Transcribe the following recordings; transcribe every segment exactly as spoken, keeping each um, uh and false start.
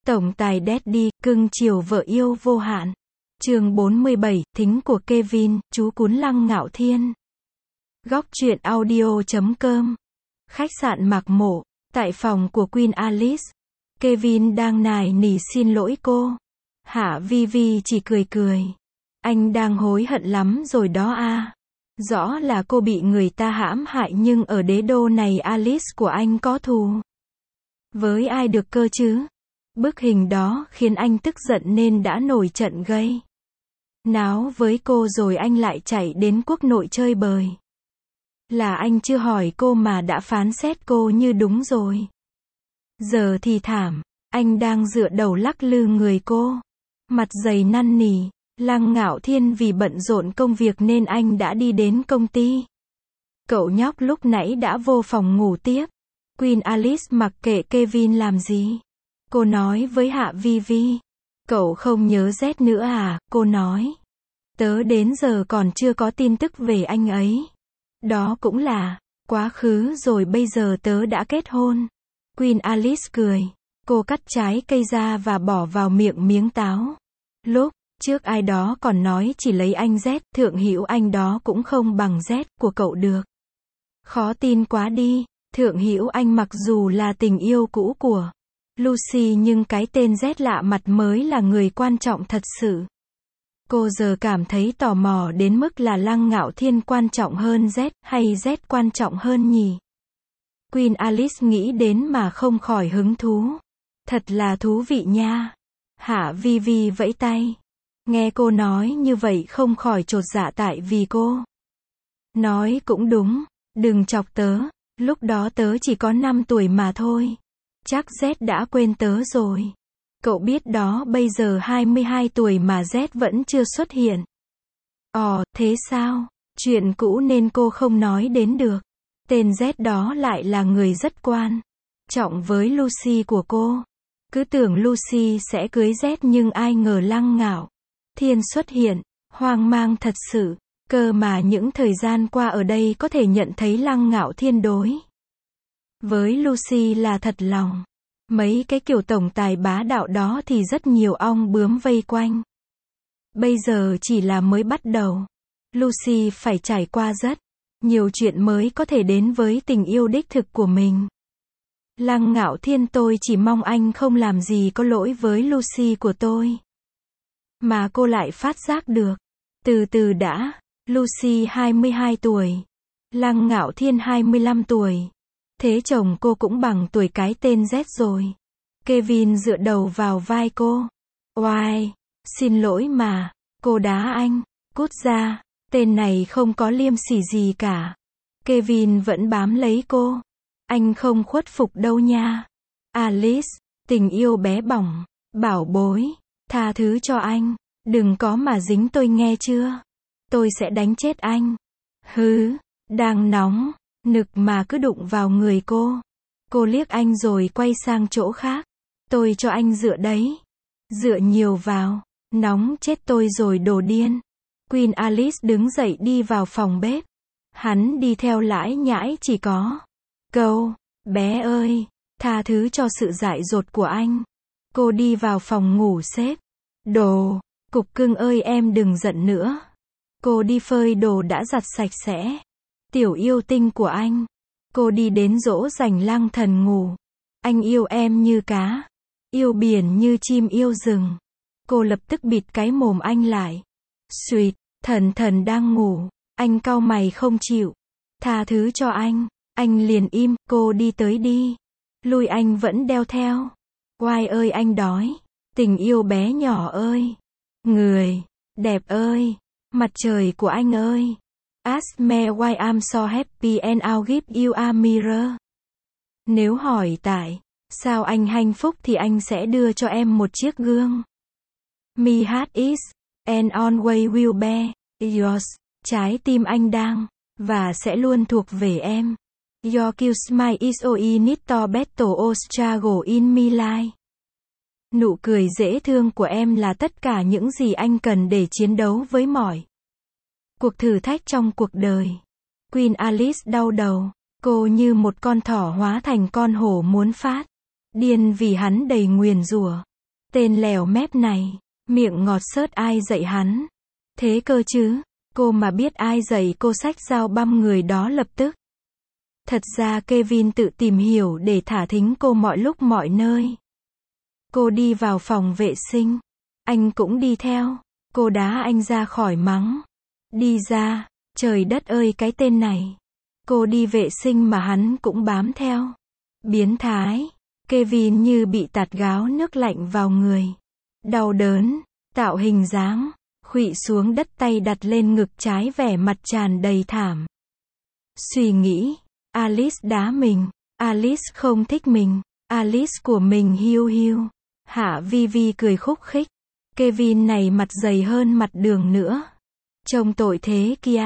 Tổng tài Daddy, cưng chiều vợ yêu vô hạn. Chương bốn mươi bảy, thính của Kevin, chú cún Lăng Ngạo Thiên. Góc truyện audio chấm com. Khách sạn Mạc Mộ, tại phòng của Queen Alice. Kevin đang nài nỉ xin lỗi cô. Hạ Vi Vi chỉ cười cười. Anh đang hối hận lắm rồi đó à. Rõ là cô bị người ta hãm hại nhưng ở đế đô này Alice của anh có thù với ai được cơ chứ? Bức hình đó khiến anh tức giận nên đã nổi trận gây náo với cô rồi anh lại chạy đến quốc nội chơi bời. Là anh chưa hỏi cô mà đã phán xét cô như đúng rồi. Giờ thì thảm, anh đang dựa đầu lắc lư người cô. Mặt dày năn nỉ. Lăng Ngạo Thiên vì bận rộn công việc nên anh đã đi đến công ty. Cậu nhóc lúc nãy đã vô phòng ngủ tiếp. Queen Alice mặc kệ Kevin làm gì. Cô nói với Hạ Vi Vi. Cậu không nhớ Z nữa à, cô nói. Tớ đến giờ còn chưa có tin tức về anh ấy. Đó cũng là quá khứ rồi, bây giờ tớ đã kết hôn. Queen Alice cười. Cô cắt trái cây ra và bỏ vào miệng miếng táo. Lúc trước ai đó còn nói chỉ lấy anh Z, thượng hữu anh đó cũng không bằng Z của cậu được. Khó tin quá đi, thượng hữu anh mặc dù là tình yêu cũ của Lucy nhưng cái tên Z lạ mặt mới là người quan trọng thật sự. Cô giờ cảm thấy tò mò đến mức là Lăng Ngạo Thiên quan trọng hơn Z, hay Z quan trọng hơn nhỉ? Queen Alice nghĩ đến mà không khỏi hứng thú. Thật là thú vị nha. Hạ Vi Vi vẫy tay. Nghe cô nói như vậy không khỏi chột dạ tại vì cô nói cũng đúng, đừng chọc tớ, lúc đó tớ chỉ có năm tuổi mà thôi. Chắc Z đã quên tớ rồi. Cậu biết đó, bây giờ hai mươi hai tuổi mà Z vẫn chưa xuất hiện. Ồ, thế sao? Chuyện cũ nên cô không nói đến được. Tên Z đó lại là người rất quan trọng với Lucy của cô. Cứ tưởng Lucy sẽ cưới Z nhưng ai ngờ Lăng Ngạo Thiên xuất hiện, hoang mang thật sự. Cơ mà những thời gian qua ở đây có thể nhận thấy Lăng Ngạo Thiên đối với Lucy là thật lòng. Mấy cái kiểu tổng tài bá đạo đó thì rất nhiều ong bướm vây quanh. Bây giờ chỉ là mới bắt đầu. Lucy phải trải qua rất nhiều chuyện mới có thể đến với tình yêu đích thực của mình. Lăng Ngạo Thiên, tôi chỉ mong anh không làm gì có lỗi với Lucy của tôi. Mà cô lại phát giác được. Từ từ đã, Lucy hai mươi hai tuổi. Lăng Ngạo Thiên hai mươi lăm tuổi. Thế chồng cô cũng bằng tuổi cái tên Z rồi. Kevin dựa đầu vào vai cô. Oai, xin lỗi mà, cô đá anh. Cút ra, tên này không có liêm sỉ gì cả. Kevin vẫn bám lấy cô. Anh không khuất phục đâu nha. Alice, tình yêu bé bỏng, bảo bối, tha thứ cho anh. Đừng có mà dính tôi nghe chưa? Tôi sẽ đánh chết anh. Hứ, đang nóng, nực mà cứ đụng vào người cô. Cô liếc anh rồi quay sang chỗ khác. Tôi cho anh dựa đấy. Dựa nhiều vào. Nóng chết tôi rồi đồ điên. Queen Alice đứng dậy đi vào phòng bếp. Hắn đi theo lãi nhãi chỉ có câu, bé ơi, tha thứ cho sự dại dột của anh. Cô đi vào phòng ngủ xếp đồ. Cục cưng ơi, em đừng giận nữa. Cô đi phơi đồ đã giặt sạch sẽ. Tiểu yêu tinh của anh. Cô đi đến dỗ dành Lăng Thần ngủ. Anh yêu em như cá, yêu biển như chim yêu rừng. Cô lập tức bịt cái mồm anh lại. Sweet, Thần Thần đang ngủ. Anh cau mày không chịu tha thứ cho anh. Anh liền im. Cô đi tới đi. Lui anh vẫn đeo theo. Oai ơi, anh đói. Tình yêu bé nhỏ ơi. Người đẹp ơi. Mặt trời của anh ơi. Ask me why I'm so happy and I'll give you a mirror. Nếu hỏi tại sao anh hạnh phúc thì anh sẽ đưa cho em một chiếc gương. My heart is and always will be yours. Trái tim anh đang và sẽ luôn thuộc về em. Your cute smile is all I need to battle all struggle in my life. Nụ cười dễ thương của em là tất cả những gì anh cần để chiến đấu với mọi cuộc thử thách trong cuộc đời. Queen Alice đau đầu. Cô như một con thỏ hóa thành con hổ muốn phát điên vì hắn đầy nguyền rủa. Tên lèo mép này, miệng ngọt xớt ai dạy hắn. Thế cơ chứ, cô mà biết ai dạy cô xách dao băm người đó lập tức. Thật ra Kevin tự tìm hiểu để thả thính cô mọi lúc mọi nơi. Cô đi vào phòng vệ sinh. Anh cũng đi theo. Cô đá anh ra khỏi mắng. Đi ra, trời đất ơi cái tên này. Cô đi vệ sinh mà hắn cũng bám theo. Biến thái. Kevin như bị tạt gáo nước lạnh vào người. Đau đớn, tạo hình dáng, khuỵu xuống đất tay đặt lên ngực trái vẻ mặt tràn đầy thảm. Suy nghĩ, Alice đá mình, Alice không thích mình, Alice của mình hiu hiu. Hạ Vi Vi cười khúc khích. Kevin này mặt dày hơn mặt đường nữa. Trông tội thế kia.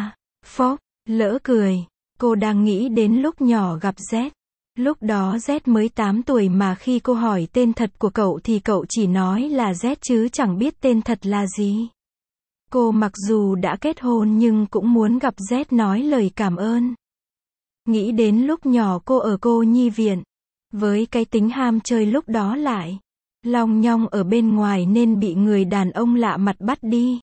Phốc, lỡ cười. Cô đang nghĩ đến lúc nhỏ gặp Z. Lúc đó Z mới tám tuổi mà khi cô hỏi tên thật của cậu thì cậu chỉ nói là Z chứ chẳng biết tên thật là gì. Cô mặc dù đã kết hôn nhưng cũng muốn gặp Z nói lời cảm ơn. Nghĩ đến lúc nhỏ cô ở cô nhi viện. Với cái tính ham chơi lúc đó lại long nhong ở bên ngoài nên bị người đàn ông lạ mặt bắt đi.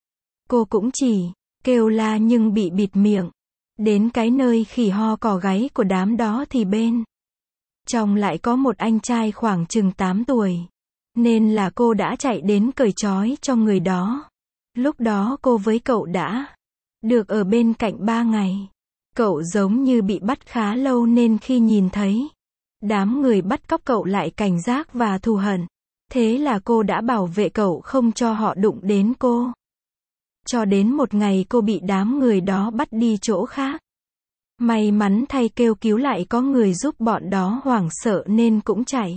Cô cũng chỉ kêu la nhưng bị bịt miệng. Đến cái nơi khỉ ho cò gáy của đám đó thì bên trong lại có một anh trai khoảng chừng tám tuổi. Nên là cô đã chạy đến cởi trói cho người đó. Lúc đó cô với cậu đã được ở bên cạnh ba ngày. Cậu giống như bị bắt khá lâu nên khi nhìn thấy đám người bắt cóc cậu lại cảnh giác và thù hận. Thế là cô đã bảo vệ cậu không cho họ đụng đến cô. Cho đến một ngày cô bị đám người đó bắt đi chỗ khác. May mắn thay kêu cứu lại có người giúp bọn đó hoảng sợ nên cũng chạy.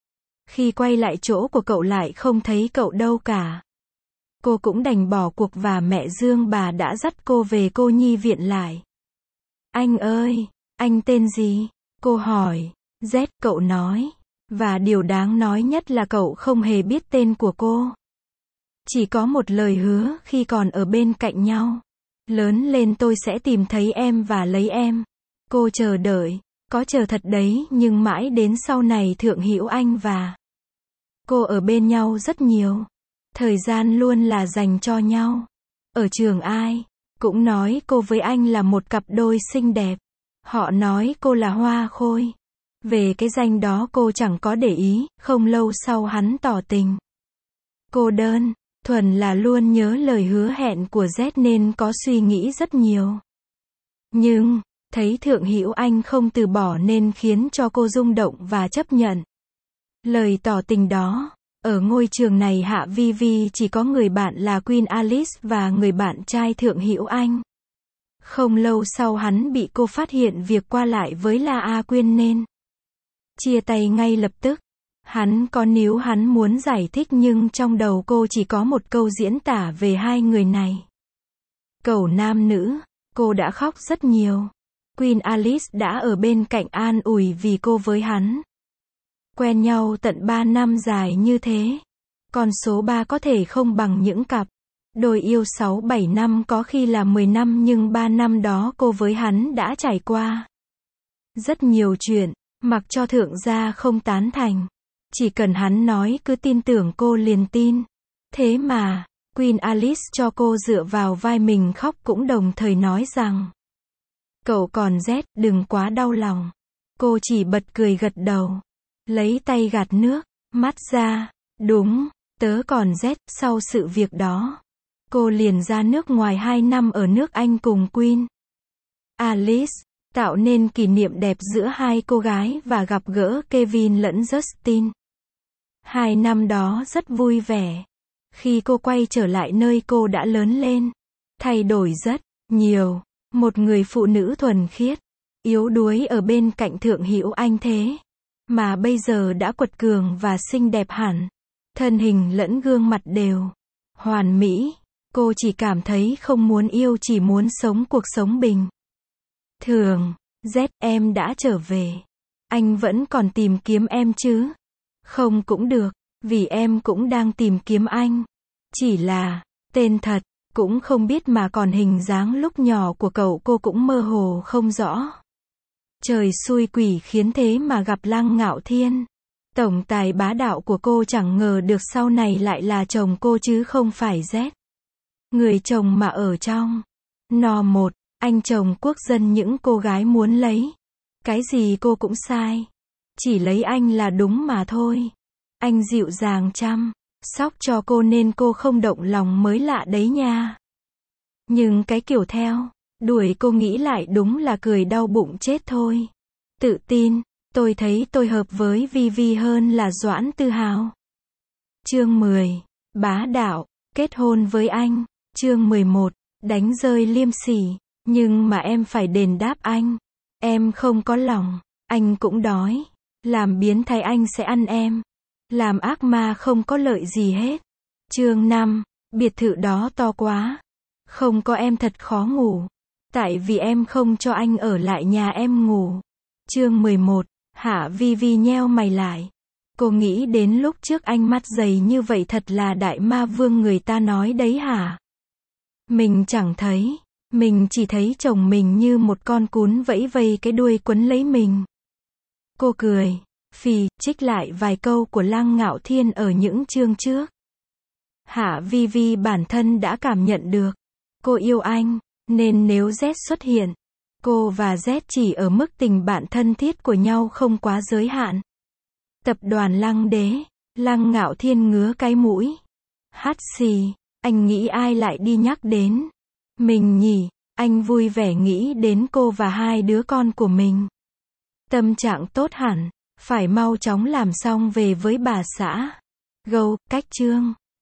Khi quay lại chỗ của cậu lại không thấy cậu đâu cả. Cô cũng đành bỏ cuộc và mẹ Dương bà đã dắt cô về cô nhi viện lại. Anh ơi, anh tên gì? Cô hỏi. Z, cậu nói. Và điều đáng nói nhất là cậu không hề biết tên của cô. Chỉ có một lời hứa khi còn ở bên cạnh nhau. Lớn lên tôi sẽ tìm thấy em và lấy em. Cô chờ đợi. Có chờ thật đấy nhưng mãi đến sau này Thượng Hữu Anh và cô ở bên nhau rất nhiều. Thời gian luôn là dành cho nhau. Ở trường ai cũng nói cô với anh là một cặp đôi xinh đẹp. Họ nói cô là hoa khôi. Về cái danh đó cô chẳng có để ý. Không lâu sau hắn tỏ tình. Cô đơn thuần là luôn nhớ lời hứa hẹn của Z nên có suy nghĩ rất nhiều. Nhưng thấy Thượng Hữu Anh không từ bỏ nên khiến cho cô rung động và chấp nhận lời tỏ tình đó. Ở ngôi trường này Hạ Vi Vi chỉ có người bạn là Queen Alice và người bạn trai Thượng Hữu Anh. Không lâu sau hắn bị cô phát hiện việc qua lại với La A Quyên nên chia tay ngay lập tức. Hắn có níu hắn muốn giải thích nhưng trong đầu cô chỉ có một câu diễn tả về hai người này. Cẩu nam nữ, cô đã khóc rất nhiều. Queen Alice đã ở bên cạnh an ủi vì cô với hắn quen nhau tận ba năm dài như thế. Con số ba có thể không bằng những cặp đôi yêu sáu bảy năm có khi là mười năm nhưng ba năm đó cô với hắn đã trải qua rất nhiều chuyện, mặc cho thượng gia không tán thành. Chỉ cần hắn nói cứ tin tưởng cô liền tin. Thế mà, Queen Alice cho cô dựa vào vai mình khóc cũng đồng thời nói rằng cậu còn Z, đừng quá đau lòng. Cô chỉ bật cười gật đầu. Lấy tay gạt nước, mắt ra. Đúng, tớ còn Z. Sau sự việc đó, cô liền ra nước ngoài hai năm ở nước Anh cùng Queen Alice, tạo nên kỷ niệm đẹp giữa hai cô gái và gặp gỡ Kevin lẫn Justin. Hai năm đó rất vui vẻ. Khi cô quay trở lại nơi cô đã lớn lên, thay đổi rất nhiều. Một người phụ nữ thuần khiết, yếu đuối ở bên cạnh Thượng Hữu Anh thế mà bây giờ đã quật cường và xinh đẹp hẳn. Thân hình lẫn gương mặt đều hoàn mỹ. Cô chỉ cảm thấy không muốn yêu, chỉ muốn sống cuộc sống bình thường. Z, em đã trở về. Anh vẫn còn tìm kiếm em chứ? Không cũng được, vì em cũng đang tìm kiếm anh. Chỉ là tên thật cũng không biết mà còn hình dáng lúc nhỏ của cậu cô cũng mơ hồ không rõ. Trời xui quỷ khiến thế mà gặp Lăng Ngạo Thiên. Tổng tài bá đạo của cô chẳng ngờ được sau này lại là chồng cô chứ không phải Z. Người chồng mà ở trong. No một, anh chồng quốc dân những cô gái muốn lấy. Cái gì cô cũng sai. Chỉ lấy anh là đúng mà thôi. Anh dịu dàng chăm sóc cho cô nên cô không động lòng mới lạ đấy nha. Nhưng cái kiểu theo đuổi cô nghĩ lại đúng là cười đau bụng chết thôi. Tự tin, tôi thấy tôi hợp với Vivi hơn là Doãn Tư Hào. Chương mười, bá đạo, kết hôn với anh. Chương mười một, đánh rơi liêm sỉ. Nhưng mà em phải đền đáp anh. Em không có lòng, anh cũng đói. Làm biến thái anh sẽ ăn em. Làm ác ma không có lợi gì hết. Chương năm, biệt thự đó to quá. Không có em thật khó ngủ. Tại vì em không cho anh ở lại nhà em ngủ. Chương mười một, Hạ Vivi nheo mày lại. Cô nghĩ đến lúc trước anh mắt dày như vậy thật là đại ma vương người ta nói đấy hả? Mình chẳng thấy. Mình chỉ thấy chồng mình như một con cún vẫy vây cái đuôi quấn lấy mình. Cô cười, phì, trích lại vài câu của Lăng Ngạo Thiên ở những chương trước. Hạ Vivi bản thân đã cảm nhận được. Cô yêu anh, nên nếu Z xuất hiện, cô và Z chỉ ở mức tình bạn thân thiết của nhau không quá giới hạn. Tập đoàn Lăng Đế, Lăng Ngạo Thiên ngứa cái mũi. Hát xì, anh nghĩ ai lại đi nhắc đến mình nhỉ? Anh vui vẻ nghĩ đến cô và hai đứa con của mình. Tâm trạng tốt hẳn, phải mau chóng làm xong về với bà xã. Gâu, cách chương.